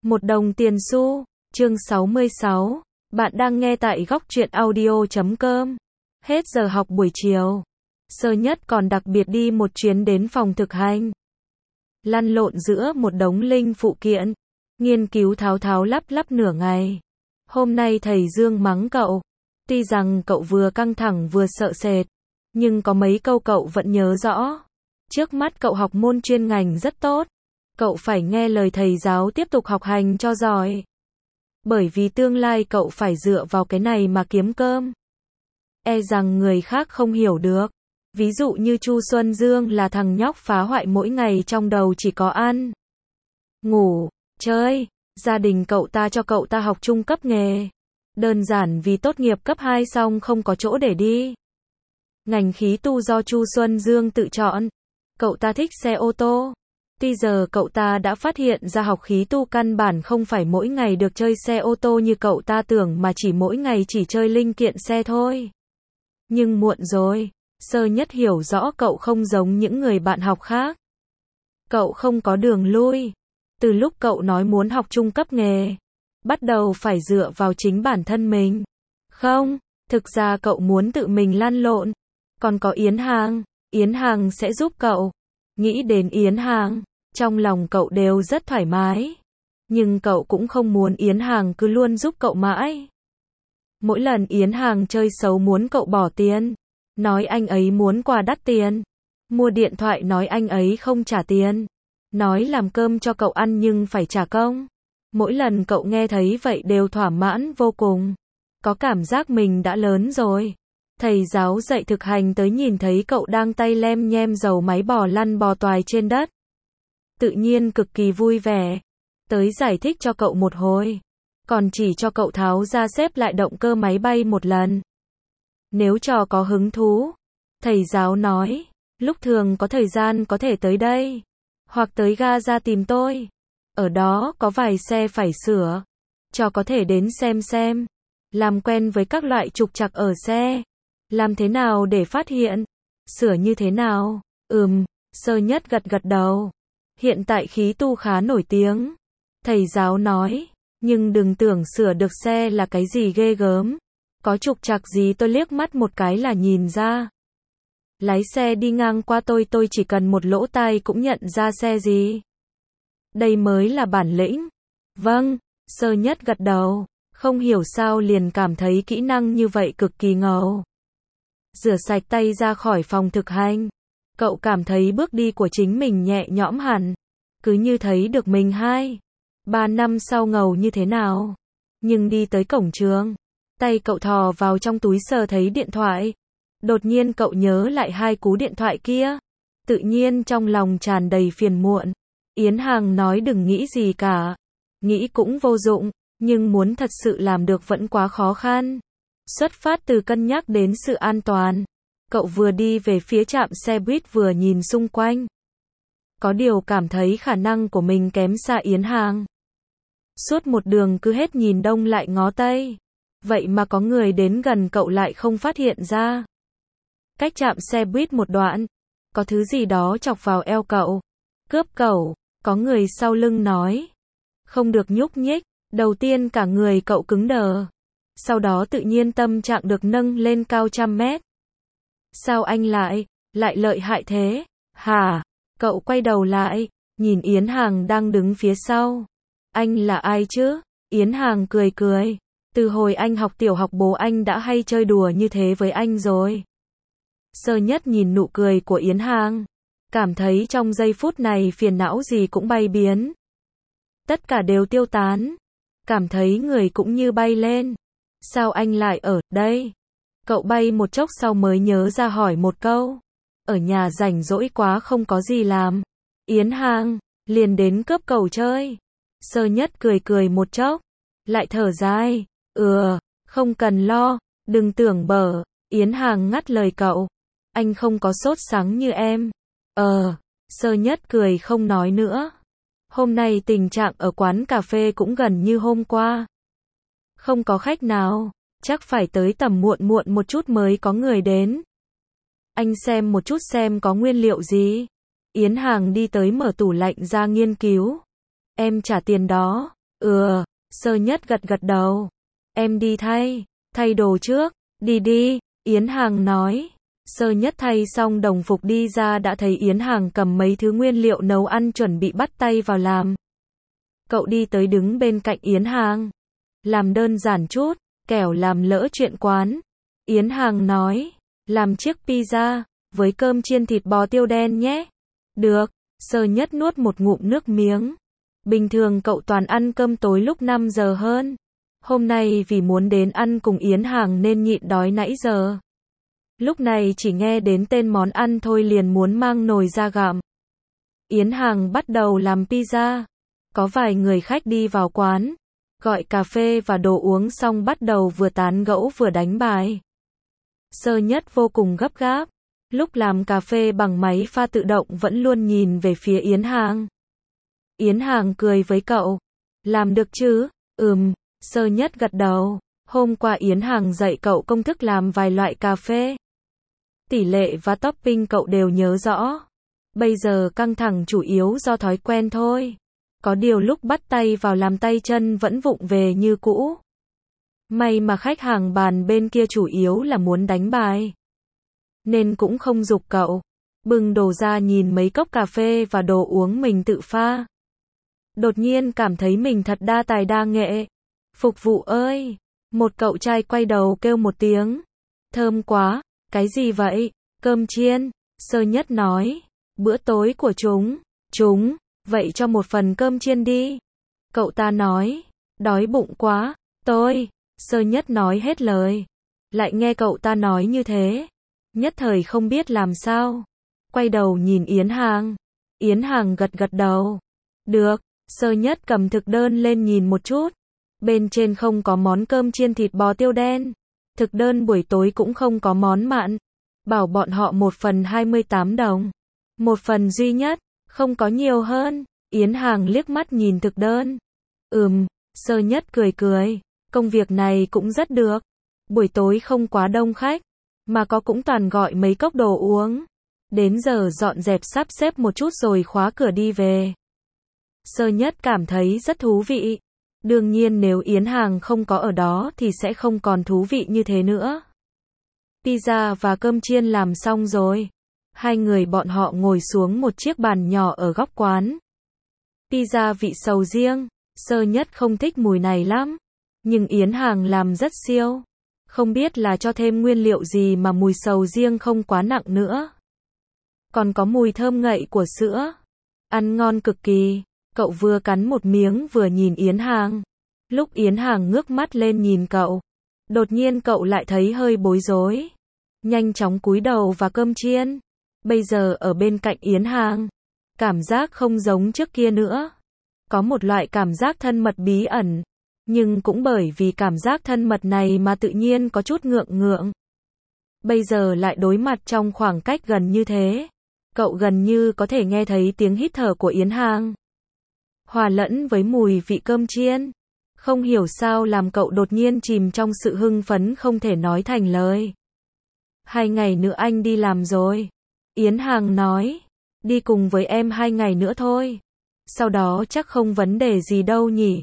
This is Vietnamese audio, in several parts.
Một đồng tiền xu. Chương 66. Bạn đang nghe tại góc truyện audio.com. Hết giờ học buổi chiều. Sơ Nhất còn đặc biệt đi một chuyến đến phòng thực hành. Lăn lộn giữa một đống linh phụ kiện. Nghiên cứu tháo tháo lắp lắp nửa ngày. Hôm nay thầy Dương mắng cậu. Tuy rằng cậu vừa căng thẳng vừa sợ sệt. Nhưng có mấy câu cậu vẫn nhớ rõ. Trước mắt cậu học môn chuyên ngành rất tốt. Cậu phải nghe lời thầy giáo tiếp tục học hành cho giỏi. Bởi vì tương lai cậu phải dựa vào cái này mà kiếm cơm. E rằng người khác không hiểu được. Ví dụ như Chu Xuân Dương là thằng nhóc phá hoại mỗi ngày trong đầu chỉ có ăn, ngủ, chơi. Gia đình cậu ta cho cậu ta học trung cấp nghề. Đơn giản vì tốt nghiệp cấp 2 xong không có chỗ để đi. Ngành khí tu do Chu Xuân Dương tự chọn. Cậu ta thích xe ô tô. Tuy giờ cậu ta đã phát hiện ra học khí tu căn bản không phải mỗi ngày được chơi xe ô tô như cậu ta tưởng mà chỉ mỗi ngày chỉ chơi linh kiện xe thôi. Nhưng muộn rồi. Sơ Nhất hiểu rõ cậu không giống những người bạn học khác. Cậu không có đường lui. Từ lúc cậu nói muốn học trung cấp nghề, bắt đầu phải dựa vào chính bản thân mình. Không, thực ra cậu muốn tự mình lăn lộn. Còn có Yến Hàng sẽ giúp cậu. Nghĩ đến Yến Hàng, trong lòng cậu đều rất thoải mái. Nhưng cậu cũng không muốn Yến Hàng cứ luôn giúp cậu mãi. Mỗi lần Yến Hàng chơi xấu muốn cậu bỏ tiền. Nói anh ấy muốn quà đắt tiền. Mua điện thoại nói anh ấy không trả tiền. Nói làm cơm cho cậu ăn nhưng phải trả công. Mỗi lần cậu nghe thấy vậy đều thỏa mãn vô cùng. Có cảm giác mình đã lớn rồi. Thầy giáo dạy thực hành tới nhìn thấy cậu đang tay lem nhem dầu máy bò lăn bò toài trên đất. Tự nhiên cực kỳ vui vẻ. Tới giải thích cho cậu một hồi. Còn chỉ cho cậu tháo ra xếp lại động cơ máy bay một lần. Nếu trò có hứng thú, thầy giáo nói, lúc thường có thời gian có thể tới đây. Hoặc tới ga ra tìm tôi. Ở đó có vài xe phải sửa. Trò có thể đến xem. Làm quen với các loại trục trặc ở xe. Làm thế nào để phát hiện? Sửa như thế nào? Sơ Nhất gật đầu. Hiện tại khí tu khá nổi tiếng. Thầy giáo nói. Nhưng đừng tưởng sửa được xe là cái gì ghê gớm. Có trục trặc gì tôi liếc mắt một cái là nhìn ra. Lái xe đi ngang qua tôi chỉ cần một lỗ tai cũng nhận ra xe gì. Đây mới là bản lĩnh. Vâng, Sơ Nhất gật đầu. Không hiểu sao liền cảm thấy kỹ năng như vậy cực kỳ ngầu. Rửa sạch tay ra khỏi phòng thực hành. Cậu cảm thấy bước đi của chính mình nhẹ nhõm hẳn. Cứ như thấy được mình 2-3 năm sau ngầu như thế nào. Nhưng đi tới cổng trường. Tay cậu thò vào trong túi sờ thấy điện thoại. Đột nhiên cậu nhớ lại 2 cú điện thoại kia. Tự nhiên trong lòng tràn đầy phiền muộn. Yến Hàng nói đừng nghĩ gì cả. Nghĩ cũng vô dụng. Nhưng muốn thật sự làm được vẫn quá khó khăn. Xuất phát từ cân nhắc đến sự an toàn. Cậu vừa đi về phía trạm xe buýt vừa nhìn xung quanh. Có điều cảm thấy khả năng của mình kém xa Yến Hàng. Suốt một đường cứ hết nhìn đông lại ngó tây. Vậy mà có người đến gần cậu lại không phát hiện ra. Cách trạm xe buýt một đoạn. Có thứ gì đó chọc vào eo cậu. Cướp cậu. Có người sau lưng nói. Không được nhúc nhích. Đầu tiên cả người cậu cứng đờ. Sau đó tự nhiên tâm trạng được nâng lên cao trăm mét. Sao anh lại lợi hại thế? Hả? Cậu quay đầu lại. Nhìn Yến Hàng đang đứng phía sau. Anh là ai chứ? Yến Hàng cười. Từ hồi anh học tiểu học bố anh đã hay chơi đùa như thế với anh rồi. Sơ Nhất nhìn nụ cười của Yến Hàng. Cảm thấy trong giây phút này phiền não gì cũng bay biến. Tất cả đều tiêu tán. Cảm thấy người cũng như bay lên. Sao anh lại ở đây? Cậu bay một chốc sau mới nhớ ra hỏi một câu. Ở nhà rảnh rỗi quá không có gì làm. Yến Hàng liền đến cướp cậu chơi. Sơ Nhất cười một chốc. Lại thở dài. Không cần lo. Đừng tưởng bở. Yến Hàng ngắt lời cậu. Anh không có sốt sắng như em. Sơ Nhất cười không nói nữa. Hôm nay tình trạng ở quán cà phê cũng gần như hôm qua. Không có khách nào. Chắc phải tới tầm muộn một chút mới có người đến. Anh xem một chút xem có nguyên liệu gì. Yến Hàng đi tới mở tủ lạnh ra nghiên cứu. Em trả tiền đó. Sơ Nhất gật gật đầu. Em đi thay đồ trước, đi đi, Yến Hàng nói. Sơ Nhất thay xong đồng phục đi ra đã thấy Yến Hàng cầm mấy thứ nguyên liệu nấu ăn chuẩn bị bắt tay vào làm. Cậu đi tới đứng bên cạnh Yến Hàng. Làm đơn giản chút, kẻo làm lỡ chuyện quán. Yến Hàng nói, làm chiếc pizza, với cơm chiên thịt bò tiêu đen nhé. Được, Sơ Nhất nuốt một ngụm nước miếng. Bình thường cậu toàn ăn cơm tối lúc 5 giờ hơn. Hôm nay vì muốn đến ăn cùng Yến Hàng nên nhịn đói nãy giờ. Lúc này chỉ nghe đến tên món ăn thôi liền muốn mang nồi ra gặm. Yến Hàng bắt đầu làm pizza. Có vài người khách đi vào quán, gọi cà phê và đồ uống xong bắt đầu vừa tán gẫu vừa đánh bài. Sơ Nhất vô cùng gấp gáp. Lúc làm cà phê bằng máy pha tự động vẫn luôn nhìn về phía Yến Hàng. Yến Hàng cười với cậu. Làm được chứ? Sơ Nhất gật đầu. Hôm qua Yến Hàng dạy cậu công thức làm vài loại cà phê. Tỷ lệ và topping cậu đều nhớ rõ. Bây giờ căng thẳng chủ yếu do thói quen thôi. Có điều lúc bắt tay vào làm tay chân vẫn vụng về như cũ. May mà khách hàng bàn bên kia chủ yếu là muốn đánh bài, nên cũng không giục cậu. Bưng đồ ra nhìn mấy cốc cà phê và đồ uống mình tự pha. Đột nhiên cảm thấy mình thật đa tài đa nghệ. Phục vụ ơi! Một cậu trai quay đầu kêu một tiếng. Thơm quá! Cái gì vậy? Cơm chiên. Sơ Nhất nói. Bữa tối của chúng. Vậy cho một phần cơm chiên đi. Cậu ta nói. Đói bụng quá. Sơ Nhất nói hết lời. Lại nghe cậu ta nói như thế. Nhất thời không biết làm sao. Quay đầu nhìn Yến Hàng. Yến Hàng gật gật đầu. Được. Sơ Nhất cầm thực đơn lên nhìn một chút. Bên trên không có món cơm chiên thịt bò tiêu đen. Thực đơn buổi tối cũng không có món mặn. Bảo bọn họ 1 phần 28 đồng. Một phần duy nhất, không có nhiều hơn. Yến Hàng liếc mắt nhìn thực đơn. Sơ Nhất cười. Công việc này cũng rất được. Buổi tối không quá đông khách, mà có cũng toàn gọi mấy cốc đồ uống. Đến giờ dọn dẹp sắp xếp một chút rồi khóa cửa đi về. Sơ Nhất cảm thấy rất thú vị. Đương nhiên nếu Yến Hàng không có ở đó thì sẽ không còn thú vị như thế nữa. Pizza và cơm chiên làm xong rồi. Hai người bọn họ ngồi xuống một chiếc bàn nhỏ ở góc quán. Pizza vị sầu riêng. Sơ Nhất không thích mùi này lắm. Nhưng Yến Hàng làm rất siêu. Không biết là cho thêm nguyên liệu gì mà mùi sầu riêng không quá nặng nữa. Còn có mùi thơm ngậy của sữa. Ăn ngon cực kỳ. Cậu vừa cắn một miếng vừa nhìn Yến Hàng. Lúc Yến Hàng ngước mắt lên nhìn cậu, đột nhiên cậu lại thấy hơi bối rối. Nhanh chóng cúi đầu vào cơm chiên. Bây giờ ở bên cạnh Yến Hàng, cảm giác không giống trước kia nữa. Có một loại cảm giác thân mật bí ẩn. Nhưng cũng bởi vì cảm giác thân mật này mà tự nhiên có chút ngượng. Bây giờ lại đối mặt trong khoảng cách gần như thế. Cậu gần như có thể nghe thấy tiếng hít thở của Yến Hàng. Hòa lẫn với mùi vị cơm chiên. Không hiểu sao làm cậu đột nhiên chìm trong sự hưng phấn không thể nói thành lời. 2 ngày nữa anh đi làm rồi. Yến Hàng nói. Đi cùng với em 2 ngày nữa thôi. Sau đó chắc không vấn đề gì đâu nhỉ.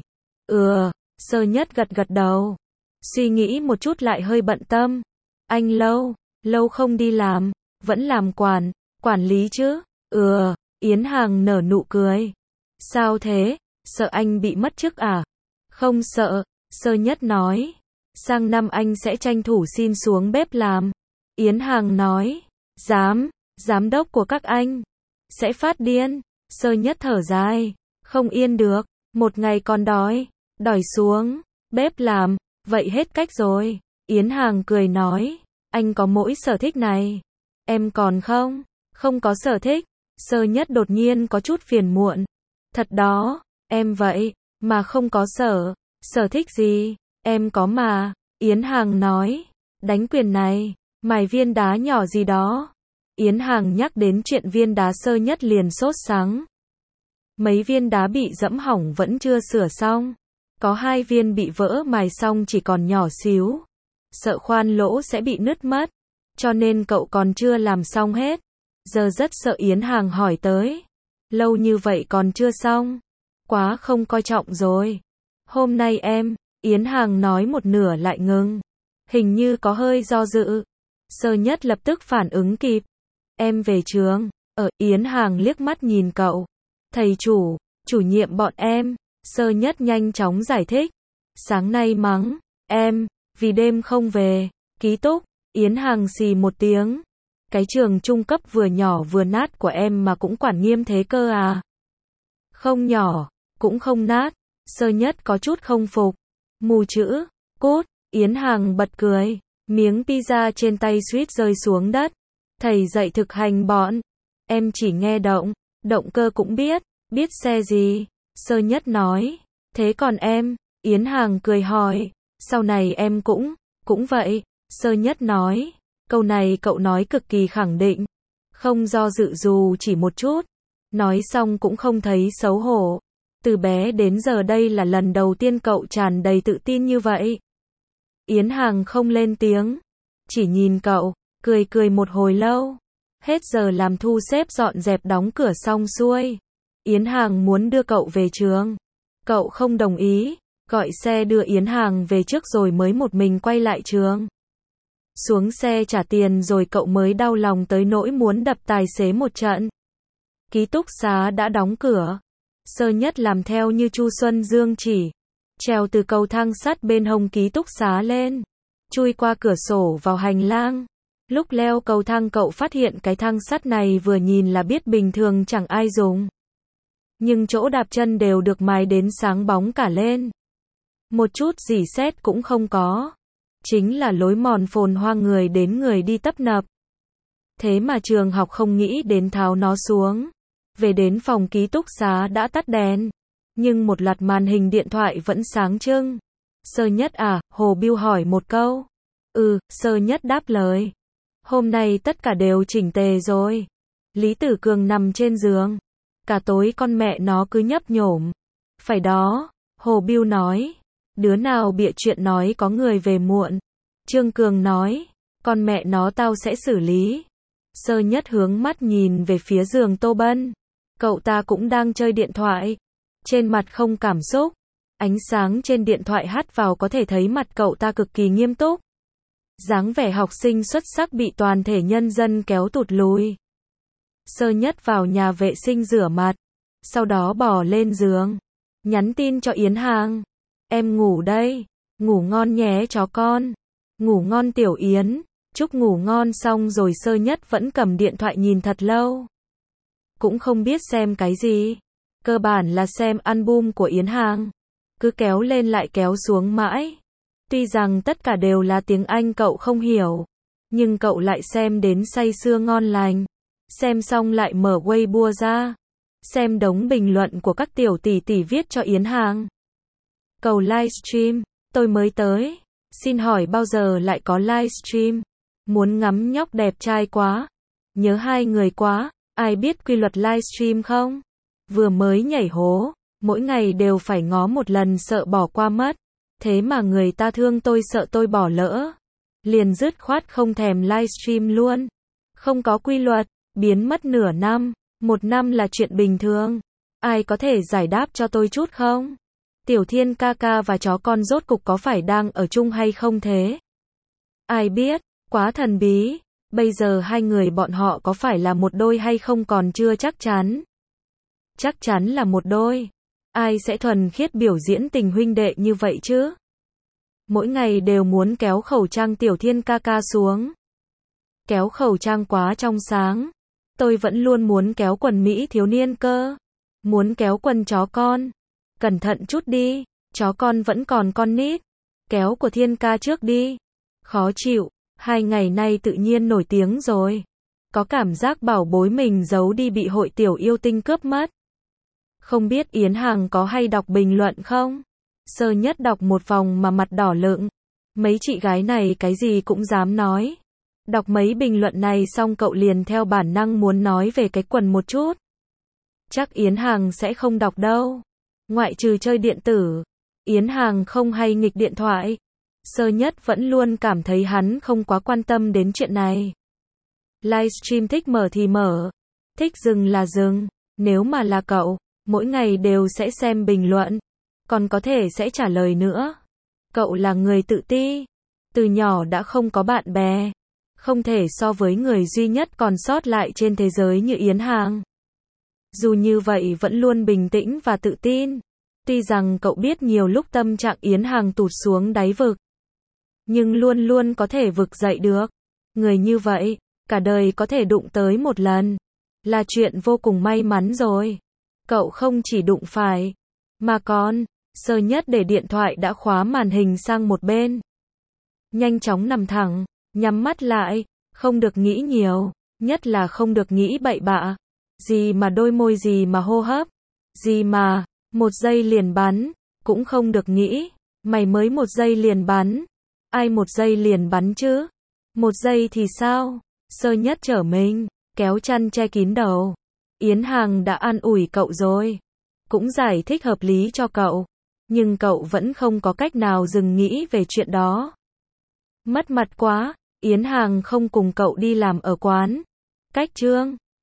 Sơ Nhất gật gật đầu. Suy nghĩ một chút lại hơi bận tâm. Anh lâu không đi làm. Vẫn làm quản lý chứ. Yến Hàng nở nụ cười. Sao thế? Sợ anh bị mất chức à? Không sợ. Sơ Nhất nói. Sang năm anh sẽ tranh thủ xin xuống bếp làm. Yến Hàng nói. Giám đốc của các anh sẽ phát điên. Sơ Nhất thở dài. Không yên được. Một ngày còn đòi xuống bếp làm. Vậy hết cách rồi. Yến Hàng cười nói. Anh có mỗi sở thích này. Em còn không có sở thích. Sơ Nhất đột nhiên có chút phiền muộn. Thật đó, em vậy, mà không có sở thích gì, em có mà. Yến Hàng nói. Đánh quyền này, mài viên đá nhỏ gì đó. Yến Hàng nhắc đến chuyện viên đá. Sơ Nhất liền sốt sắng. Mấy viên đá bị dẫm hỏng vẫn chưa sửa xong. Có 2 viên bị vỡ mài xong chỉ còn nhỏ xíu. Sợ khoan lỗ sẽ bị nứt mất. Cho nên cậu còn chưa làm xong hết. Giờ rất sợ Yến Hàng hỏi tới. Lâu như vậy còn chưa xong. Quá không coi trọng rồi. Hôm nay em, Yến Hàng nói một nửa lại ngừng. Hình như có hơi do dự. Sơ Nhất lập tức phản ứng kịp. Em về trường. Yến Hàng liếc mắt nhìn cậu. Thầy chủ nhiệm bọn em. Sơ Nhất nhanh chóng giải thích. Sáng nay mắng em, vì đêm không về. Ký túc. Yến Hàng xì một tiếng. Cái trường trung cấp vừa nhỏ vừa nát của em mà cũng quản nghiêm thế cơ à? Không nhỏ, cũng không nát. Sơ Nhất có chút không phục. Mù chữ, cút. Yến Hàng bật cười. Miếng pizza trên tay suýt rơi xuống đất. Thầy dạy thực hành bọn. Em chỉ nghe động cơ cũng biết xe gì. Sơ Nhất nói. Thế còn em? Yến Hàng cười hỏi. Sau này em cũng vậy. Sơ Nhất nói. Câu này cậu nói cực kỳ khẳng định. Không do dự dù chỉ một chút. Nói xong cũng không thấy xấu hổ. Từ bé đến giờ đây là lần đầu tiên cậu tràn đầy tự tin như vậy. Yến Hàng không lên tiếng. Chỉ nhìn cậu, cười một hồi lâu. Hết giờ làm thu xếp dọn dẹp đóng cửa xong xuôi. Yến Hàng muốn đưa cậu về trường. Cậu không đồng ý. Gọi xe đưa Yến Hàng về trước rồi mới một mình quay lại trường. Xuống xe trả tiền rồi cậu mới đau lòng tới nỗi muốn đập tài xế một trận. Ký túc xá đã đóng cửa. Sơ Nhất làm theo như Chu Xuân Dương chỉ. Trèo từ cầu thang sắt bên hông ký túc xá lên. Chui qua cửa sổ vào hành lang. Lúc leo cầu thang cậu phát hiện cái thang sắt này vừa nhìn là biết bình thường chẳng ai dùng. Nhưng chỗ đạp chân đều được mài đến sáng bóng cả lên. Một chút rỉ sét cũng không có. Chính là lối mòn phồn hoa người đến người đi tấp nập. Thế mà trường học không nghĩ đến tháo nó xuống. Về đến phòng ký túc xá đã tắt đèn. Nhưng một loạt màn hình điện thoại vẫn sáng trưng. Sơ Nhất à? Hồ Bưu hỏi một câu. Sơ Nhất đáp lời. Hôm nay tất cả đều chỉnh tề rồi. Lý Tử Cường nằm trên giường. Cả tối con mẹ nó cứ nhấp nhổm. Phải đó, Hồ Bưu nói. Đứa nào bịa chuyện nói có người về muộn. Trương Cường nói. Con mẹ nó tao sẽ xử lý. Sơ Nhất hướng mắt nhìn về phía giường Tô Bân. Cậu ta cũng đang chơi điện thoại. Trên mặt không cảm xúc. Ánh sáng trên điện thoại hắt vào có thể thấy mặt cậu ta cực kỳ nghiêm túc. Dáng vẻ học sinh xuất sắc bị toàn thể nhân dân kéo tụt lùi. Sơ Nhất vào nhà vệ sinh rửa mặt. Sau đó bỏ lên giường. Nhắn tin cho Yến Hàng. Em ngủ đây. Ngủ ngon nhé chó con. Ngủ ngon Tiểu Yến. Chúc ngủ ngon xong rồi Sơ Nhất vẫn cầm điện thoại nhìn thật lâu. Cũng không biết xem cái gì. Cơ bản là xem album của Yến Hàng. Cứ kéo lên lại kéo xuống mãi. Tuy rằng tất cả đều là tiếng Anh cậu không hiểu. Nhưng cậu lại xem đến say sưa ngon lành. Xem xong lại mở Weibo ra. Xem đống bình luận của các tiểu tỷ tỷ viết cho Yến Hàng. Cầu livestream, tôi mới tới. Xin hỏi bao giờ lại có livestream? Muốn ngắm nhóc đẹp trai quá. Nhớ hai người quá. Ai biết quy luật livestream không? Vừa mới nhảy hố. Mỗi ngày đều phải ngó một lần sợ bỏ qua mất. Thế mà người ta thương tôi sợ tôi bỏ lỡ. Liền dứt khoát không thèm livestream luôn. Không có quy luật. Biến mất nửa năm. Một năm là chuyện bình thường. Ai có thể giải đáp cho tôi chút không? Tiểu Thiên ca ca và chó con rốt cục có phải đang ở chung hay không thế? Ai biết, quá thần bí. Bây giờ hai người bọn họ có phải là một đôi hay không còn chưa chắc chắn. Chắc chắn là một đôi. Ai sẽ thuần khiết biểu diễn tình huynh đệ như vậy chứ? Mỗi ngày đều muốn kéo khẩu trang Tiểu Thiên ca ca xuống. Kéo khẩu trang quá trong sáng. Tôi vẫn luôn muốn kéo quần Mỹ thiếu niên cơ. Muốn kéo quần chó con. Cẩn thận chút đi, chó con vẫn còn con nít. Kéo của Thiên ca trước đi. Khó chịu, 2 ngày nay tự nhiên nổi tiếng rồi. Có cảm giác bảo bối mình giấu đi bị hội tiểu yêu tinh cướp mất. Không biết Yến Hàng có hay đọc bình luận không? Sơ Nhất đọc một vòng mà mặt đỏ lựng. Mấy chị gái này cái gì cũng dám nói. Đọc mấy bình luận này xong cậu liền theo bản năng muốn nói về cái quần một chút. Chắc Yến Hàng sẽ không đọc đâu. Ngoại trừ chơi điện tử, Yến Hàng không hay nghịch điện thoại. Sơ Nhất vẫn luôn cảm thấy hắn không quá quan tâm đến chuyện này. Livestream thích mở thì mở, thích dừng là dừng. Nếu mà là cậu, mỗi ngày đều sẽ xem bình luận. còn có thể sẽ trả lời nữa. Cậu là người tự ti, từ nhỏ đã không có bạn bè, không thể so với người duy nhất còn sót lại trên thế giới như Yến Hàng. Dù như vậy vẫn luôn bình tĩnh và tự tin. Tuy rằng cậu biết nhiều lúc tâm trạng Yến Hàng tụt xuống đáy vực, nhưng luôn luôn có thể vực dậy được. Người như vậy, cả đời có thể đụng tới một lần, là chuyện vô cùng may mắn rồi. Cậu không chỉ đụng phải, mà còn, Sơ Nhất để điện thoại đã khóa màn hình sang một bên. Nhanh chóng nằm thẳng, nhắm mắt lại, không được nghĩ nhiều, nhất là không được nghĩ bậy bạ. Gì mà đôi môi, gì mà hô hấp, gì mà, một giây liền bắn, cũng không được nghĩ. Mày mới một giây liền bắn, ai một giây liền bắn chứ? Một giây thì sao? Sơ Nhất trở mình, kéo chăn che kín đầu. Yến Hàng đã an ủi cậu rồi, cũng giải thích hợp lý cho cậu, nhưng cậu vẫn không có cách nào dừng nghĩ về chuyện đó. Mất mặt quá, Yến Hàng không cùng cậu đi làm ở quán. Cách trương.